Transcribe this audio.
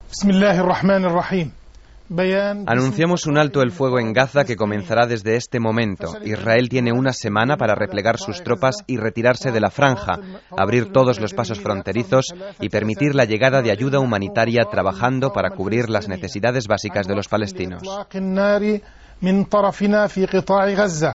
Anunciamos un alto el fuego en Gaza que comenzará desde este momento. Israel tiene una semana para replegar sus tropas y retirarse de la franja, abrir todos los pasos fronterizos y permitir la llegada de ayuda humanitaria trabajando para cubrir las necesidades básicas de los palestinos.